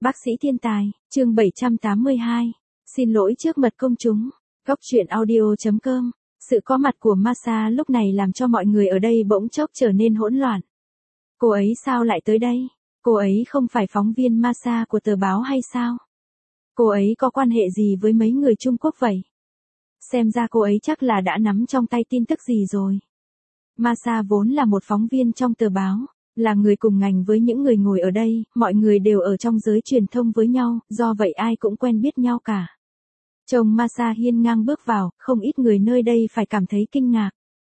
Bác sĩ thiên tài, chương 782. Xin lỗi trước mật công chúng. Góc truyện audio.com. Sự có mặt của Masha lúc này làm cho mọi người ở đây bỗng chốc trở nên hỗn loạn. Cô ấy sao lại tới đây? Cô ấy không phải phóng viên Masha của tờ báo hay sao? Cô ấy có quan hệ gì với mấy người Trung Quốc vậy? Xem ra cô ấy chắc là đã nắm trong tay tin tức gì rồi. Masha vốn là một phóng viên trong tờ báo, là người cùng ngành với những người ngồi ở đây, mọi người đều ở trong giới truyền thông với nhau, do vậy ai cũng quen biết nhau cả. Trông Masha hiên ngang bước vào, không ít người nơi đây phải cảm thấy kinh ngạc.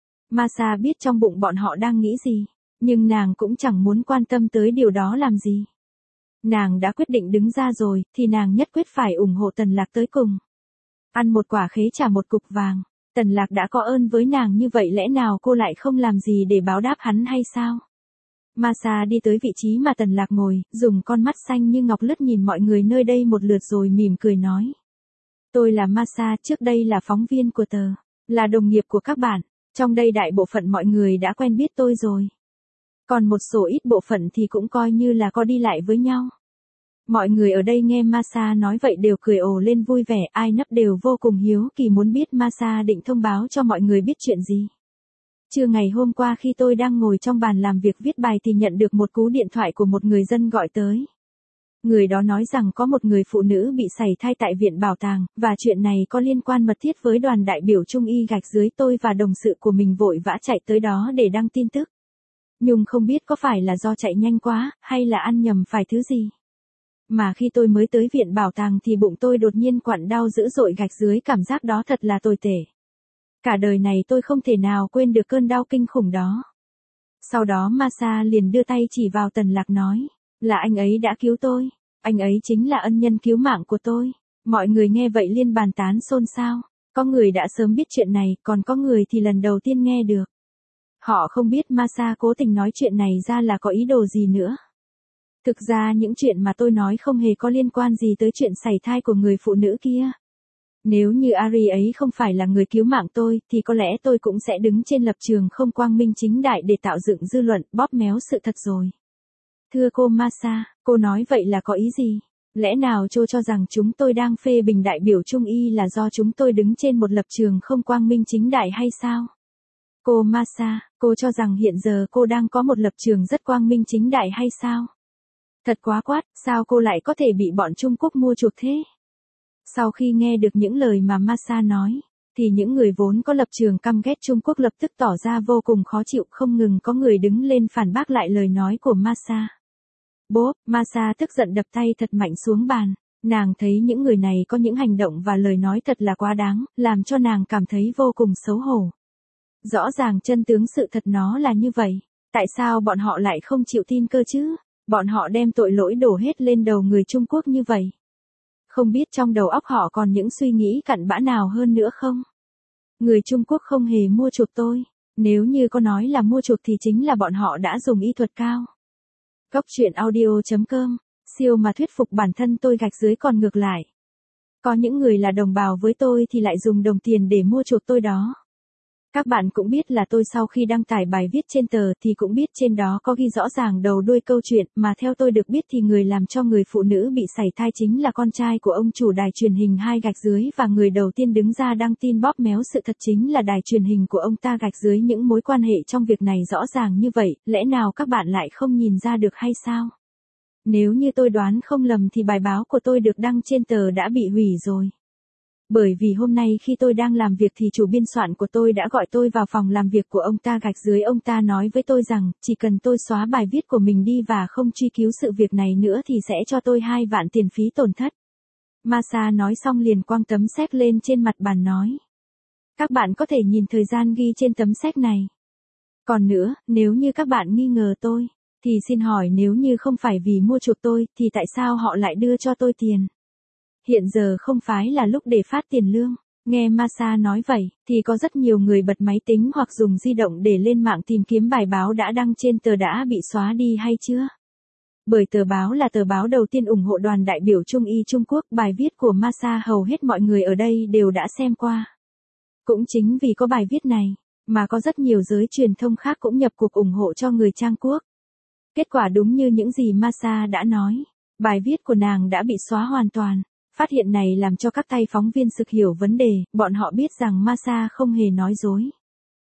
Masha biết trong bụng bọn họ đang nghĩ gì, nhưng nàng cũng chẳng muốn quan tâm tới điều đó làm gì. Nàng đã quyết định đứng ra rồi, thì nàng nhất quyết phải ủng hộ Tần Lạc tới cùng. Ăn một quả khế trả một cục vàng, Tần Lạc đã có ơn với nàng như vậy lẽ nào cô lại không làm gì để báo đáp hắn hay sao? Masha đi tới vị trí mà Tần Lạc ngồi, dùng con mắt xanh như ngọc lướt nhìn mọi người nơi đây một lượt rồi mỉm cười nói. Tôi là Masha, trước đây là phóng viên của tờ, là đồng nghiệp của các bạn, trong đây đại bộ phận mọi người đã quen biết tôi rồi. Còn một số ít bộ phận thì cũng coi như là có đi lại với nhau. Mọi người ở đây nghe Masha nói vậy đều cười ồ lên vui vẻ, ai nấp đều vô cùng hiếu kỳ muốn biết Masha định thông báo cho mọi người biết chuyện gì. Trưa ngày hôm qua khi tôi đang ngồi trong bàn làm việc viết bài thì nhận được một cú điện thoại của một người dân gọi tới. Người đó nói rằng có một người phụ nữ bị sảy thai tại viện bảo tàng, và chuyện này có liên quan mật thiết với đoàn đại biểu Trung y gạch dưới. Tôi và đồng sự của mình vội vã chạy tới đó để đăng tin tức. Nhưng không biết có phải là do chạy nhanh quá, hay là ăn nhầm phải thứ gì. Mà khi tôi mới tới viện bảo tàng thì bụng tôi đột nhiên quặn đau dữ dội gạch dưới, cảm giác đó thật là tồi tệ. Cả đời này tôi không thể nào quên được cơn đau kinh khủng đó. Sau đó Masha liền đưa tay chỉ vào Tần Lạc nói, là anh ấy đã cứu tôi, anh ấy chính là ân nhân cứu mạng của tôi. Mọi người nghe vậy liên bàn tán xôn xao, có người đã sớm biết chuyện này, còn có người thì lần đầu tiên nghe được. Họ không biết Masha cố tình nói chuyện này ra là có ý đồ gì nữa. Thực ra những chuyện mà tôi nói không hề có liên quan gì tới chuyện sảy thai của người phụ nữ kia. Nếu như Ari ấy không phải là người cứu mạng tôi, thì có lẽ tôi cũng sẽ đứng trên lập trường không quang minh chính đại để tạo dựng dư luận, bóp méo sự thật rồi. Thưa cô Masha, cô nói vậy là có ý gì? Lẽ nào cô cho rằng chúng tôi đang phê bình đại biểu Trung y là do chúng tôi đứng trên một lập trường không quang minh chính đại hay sao? Cô Masha, cô cho rằng hiện giờ cô đang có một lập trường rất quang minh chính đại hay sao? Thật quá quát, sao cô lại có thể bị bọn Trung Quốc mua chuộc thế? Sau khi nghe được những lời mà Masha nói, thì những người vốn có lập trường căm ghét Trung Quốc lập tức tỏ ra vô cùng khó chịu, không ngừng có người đứng lên phản bác lại lời nói của Masha. Bốp, Masha tức giận đập tay thật mạnh xuống bàn, nàng thấy những người này có những hành động và lời nói thật là quá đáng, làm cho nàng cảm thấy vô cùng xấu hổ. Rõ ràng chân tướng sự thật nó là như vậy, tại sao bọn họ lại không chịu tin cơ chứ? Bọn họ đem tội lỗi đổ hết lên đầu người Trung Quốc như vậy. Không biết trong đầu óc họ còn những suy nghĩ cặn bã nào hơn nữa không? Người Trung Quốc không hề mua chuộc tôi, nếu như có nói là mua chuộc thì chính là bọn họ đã dùng y thuật cao. Góc truyện audio.com, siêu mà thuyết phục bản thân tôi gạch dưới còn ngược lại. Có những người là đồng bào với tôi thì lại dùng đồng tiền để mua chuộc tôi đó. Các bạn cũng biết là tôi sau khi đăng tải bài viết trên tờ thì cũng biết trên đó có ghi rõ ràng đầu đuôi câu chuyện, mà theo tôi được biết thì người làm cho người phụ nữ bị sảy thai chính là con trai của ông chủ đài truyền hình 2 gạch dưới, và người đầu tiên đứng ra đăng tin bóp méo sự thật chính là đài truyền hình của ông ta gạch dưới. Những mối quan hệ trong việc này rõ ràng như vậy, lẽ nào các bạn lại không nhìn ra được hay sao? Nếu như tôi đoán không lầm thì bài báo của tôi được đăng trên tờ đã bị hủy rồi. Bởi vì hôm nay khi tôi đang làm việc thì chủ biên soạn của tôi đã gọi tôi vào phòng làm việc của ông ta gạch dưới. Ông ta nói với tôi rằng, chỉ cần tôi xóa bài viết của mình đi và không truy cứu sự việc này nữa thì sẽ cho tôi 2 vạn tiền phí tổn thất. Masha nói xong liền quăng tấm séc lên trên mặt bàn nói. Các bạn có thể nhìn thời gian ghi trên tấm séc này. Còn nữa, nếu như các bạn nghi ngờ tôi, thì xin hỏi nếu như không phải vì mua chuộc tôi, thì tại sao họ lại đưa cho tôi tiền? Hiện giờ không phải là lúc để phát tiền lương. Nghe Masha nói vậy, thì có rất nhiều người bật máy tính hoặc dùng di động để lên mạng tìm kiếm bài báo đã đăng trên tờ đã bị xóa đi hay chưa. Bởi tờ báo là tờ báo đầu tiên ủng hộ đoàn đại biểu Trung y Trung Quốc, bài viết của Masha hầu hết mọi người ở đây đều đã xem qua. Cũng chính vì có bài viết này, mà có rất nhiều giới truyền thông khác cũng nhập cuộc ủng hộ cho người Trang Quốc. Kết quả đúng như những gì Masha đã nói. Bài viết của nàng đã bị xóa hoàn toàn. Phát hiện này làm cho các tay phóng viên sực hiểu vấn đề, bọn họ biết rằng Masa không hề nói dối.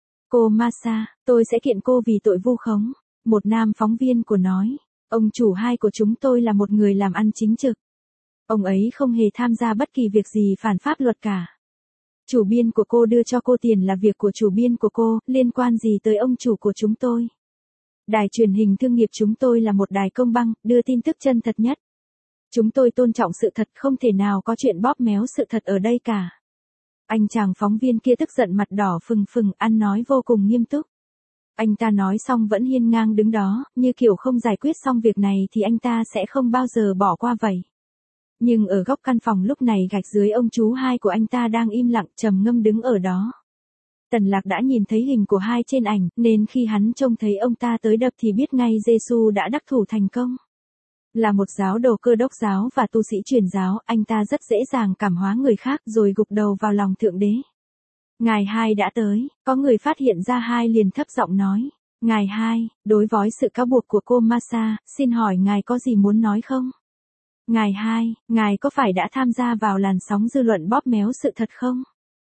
Cô Masa, tôi sẽ kiện cô vì tội vu khống. Một nam phóng viên của nói, ông chủ hai của chúng tôi là một người làm ăn chính trực. Ông ấy không hề tham gia bất kỳ việc gì phản pháp luật cả. Chủ biên của cô đưa cho cô tiền là việc của chủ biên của cô, liên quan gì tới ông chủ của chúng tôi. Đài truyền hình thương nghiệp chúng tôi là một đài công bằng, đưa tin tức chân thật nhất. Chúng tôi tôn trọng sự thật, không thể nào có chuyện bóp méo sự thật ở đây cả. Anh chàng phóng viên kia tức giận mặt đỏ phừng phừng, ăn nói vô cùng nghiêm túc. Anh ta nói xong vẫn hiên ngang đứng đó, như kiểu không giải quyết xong việc này thì anh ta sẽ không bao giờ bỏ qua vậy. Nhưng ở góc căn phòng lúc này gạch dưới ông chú hai của anh ta đang im lặng trầm ngâm đứng ở đó. Tần Lạc đã nhìn thấy hình của hai trên ảnh, nên khi hắn trông thấy ông ta tới đập thì biết ngay Giêsu đã đắc thủ thành công. Là một giáo đồ Cơ Đốc giáo và tu sĩ truyền giáo, anh ta rất dễ dàng cảm hóa người khác rồi gục đầu vào lòng Thượng Đế. Ngài hai đã tới, có người phát hiện ra hai liền thấp giọng nói. Ngài hai, đối với sự cáo buộc của cô Masa, xin hỏi ngài có gì muốn nói không? Ngài hai, ngài có phải đã tham gia vào làn sóng dư luận bóp méo sự thật không?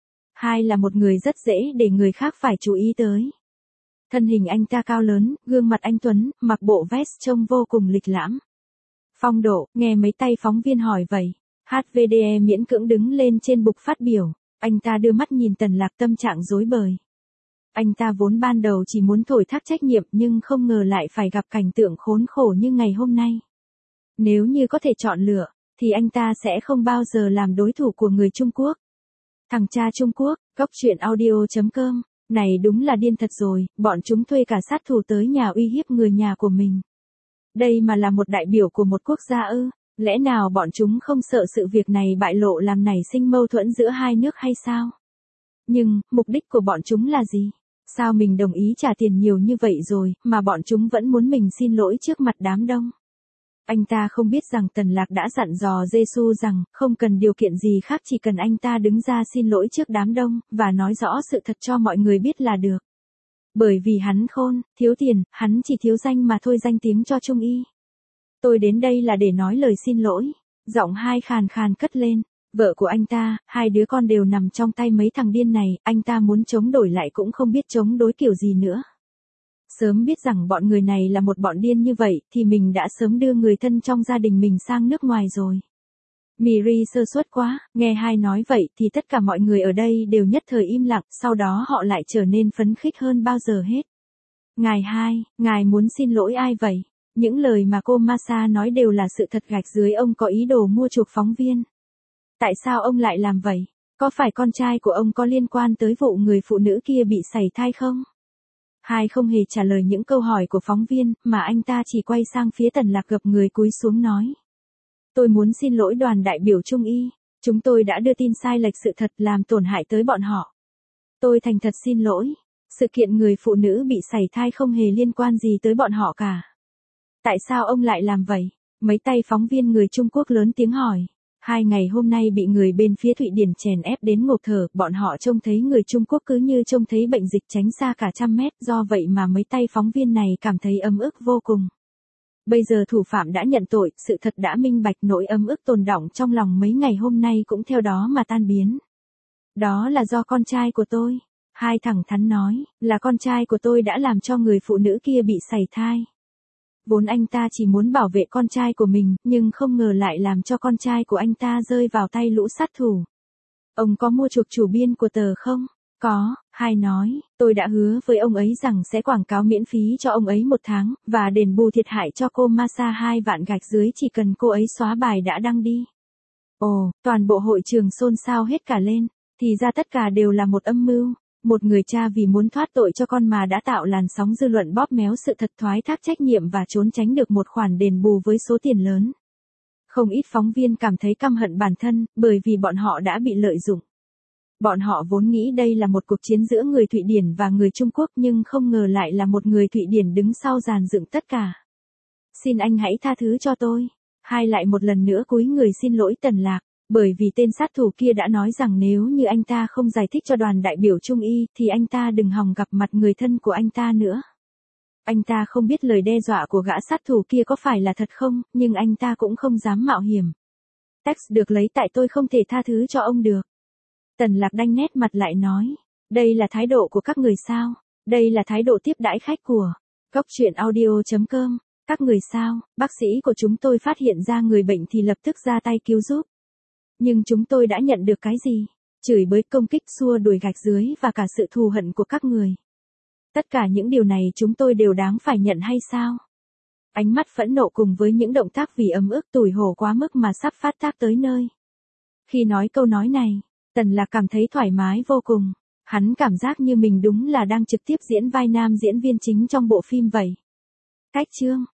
Hai là một người rất dễ để người khác phải chú ý tới. Thân hình anh ta cao lớn, gương mặt anh tuấn, mặc bộ vest trông vô cùng lịch lãm. Phong độ, nghe mấy tay phóng viên hỏi vậy. HVDE miễn cưỡng đứng lên trên bục phát biểu. Anh ta đưa mắt nhìn Tần Lạc tâm trạng rối bời. Anh ta vốn ban đầu chỉ muốn thổi thác trách nhiệm nhưng không ngờ lại phải gặp cảnh tượng khốn khổ như ngày hôm nay. Nếu như có thể chọn lựa, thì anh ta sẽ không bao giờ làm đối thủ của người Trung Quốc. Thằng cha Trung Quốc, góc truyện audio.com, này đúng là điên thật rồi, bọn chúng thuê cả sát thủ tới nhà uy hiếp người nhà của mình. Đây mà là một đại biểu của một quốc gia ư, lẽ nào bọn chúng không sợ sự việc này bại lộ làm nảy sinh mâu thuẫn giữa hai nước hay sao? Nhưng, mục đích của bọn chúng là gì? Sao mình đồng ý trả tiền nhiều như vậy rồi, mà bọn chúng vẫn muốn mình xin lỗi trước mặt đám đông? Anh ta không biết rằng Tần Lạc đã dặn dò Giêsu rằng, không cần điều kiện gì khác chỉ cần anh ta đứng ra xin lỗi trước đám đông, và nói rõ sự thật cho mọi người biết là được. Bởi vì hắn khôn, thiếu tiền, hắn chỉ thiếu danh mà thôi, danh tiếng cho Trung Y. Tôi đến đây là để nói lời xin lỗi. Giọng hai khàn khàn cất lên. Vợ của anh ta, hai đứa con đều nằm trong tay mấy thằng điên này, anh ta muốn chống đổi lại cũng không biết chống đối kiểu gì nữa. Sớm biết rằng bọn người này là một bọn điên như vậy, thì mình đã sớm đưa người thân trong gia đình mình sang nước ngoài rồi. Miri sơ suất quá, nghe hai nói vậy thì tất cả mọi người ở đây đều nhất thời im lặng, sau đó họ lại trở nên phấn khích hơn bao giờ hết. Ngài hai, ngài muốn xin lỗi ai vậy? Những lời mà cô Masa nói đều là sự thật, gạch dưới ông có ý đồ mua chuộc phóng viên. Tại sao ông lại làm vậy? Có phải con trai của ông có liên quan tới vụ người phụ nữ kia bị sảy thai không? Hai không hề trả lời những câu hỏi của phóng viên, mà anh ta chỉ quay sang phía Tần Lạc gập người cúi xuống nói. Tôi muốn xin lỗi đoàn đại biểu Trung Y. Chúng tôi đã đưa tin sai lệch sự thật làm tổn hại tới bọn họ. Tôi thành thật xin lỗi. Sự kiện người phụ nữ bị sảy thai không hề liên quan gì tới bọn họ cả. Tại sao ông lại làm vậy? Mấy tay phóng viên người Trung Quốc lớn tiếng hỏi. 2 ngày hôm nay bị người bên phía Thụy Điển chèn ép đến ngộp thở, bọn họ trông thấy người Trung Quốc cứ như trông thấy bệnh dịch tránh xa cả trăm mét, do vậy mà mấy tay phóng viên này cảm thấy ấm ức vô cùng. Bây giờ thủ phạm đã nhận tội, sự thật đã minh bạch, nỗi ấm ức tồn đọng trong lòng mấy ngày hôm nay cũng theo đó mà tan biến. Đó là do con trai của tôi. Hai thẳng thắn nói, là con trai của tôi đã làm cho người phụ nữ kia bị sảy thai. Vốn anh ta chỉ muốn bảo vệ con trai của mình, nhưng không ngờ lại làm cho con trai của anh ta rơi vào tay lũ sát thủ. Ông có mua chuộc chủ biên của tờ không? Có, hai nói, tôi đã hứa với ông ấy rằng sẽ quảng cáo miễn phí cho ông ấy 1 tháng, và đền bù thiệt hại cho cô Masa 2 vạn gạch dưới chỉ cần cô ấy xóa bài đã đăng đi. Ồ, toàn bộ hội trường xôn xao hết cả lên, thì ra tất cả đều là một âm mưu. Một người cha vì muốn thoát tội cho con mà đã tạo làn sóng dư luận bóp méo sự thật, thoái thác trách nhiệm và trốn tránh được một khoản đền bù với số tiền lớn. Không ít phóng viên cảm thấy căm hận bản thân, bởi vì bọn họ đã bị lợi dụng. Bọn họ vốn nghĩ đây là một cuộc chiến giữa người Thụy Điển và người Trung Quốc, nhưng không ngờ lại là một người Thụy Điển đứng sau dàn dựng tất cả. Xin anh hãy tha thứ cho tôi. Hai lại một lần nữa cúi người xin lỗi Tần Lạc. Bởi vì tên sát thủ kia đã nói rằng nếu như anh ta không giải thích cho đoàn đại biểu Trung Y thì anh ta đừng hòng gặp mặt người thân của anh ta nữa. Anh ta không biết lời đe dọa của gã sát thủ kia có phải là thật không, nhưng anh ta cũng không dám mạo hiểm. Text được lấy tại tôi không thể tha thứ cho ông được. Tần Lạc đanh nét mặt lại nói. Đây là thái độ của các người sao? Đây là thái độ tiếp đãi khách của Góc Truyện Audio.com. Các người sao? Bác sĩ của chúng tôi phát hiện ra người bệnh thì lập tức ra tay cứu giúp. Nhưng chúng tôi đã nhận được cái gì? Chửi bới, công kích, xua đuổi, gạch dưới và cả sự thù hận của các người. Tất cả những điều này chúng tôi đều đáng phải nhận hay sao? Ánh mắt phẫn nộ cùng với những động tác vì ấm ức tủi hổ quá mức mà sắp phát tác tới nơi. Khi nói câu nói này, Tần Lạc cảm thấy thoải mái vô cùng. Hắn cảm giác như mình đúng là đang trực tiếp diễn vai nam diễn viên chính trong bộ phim vậy. Cách chương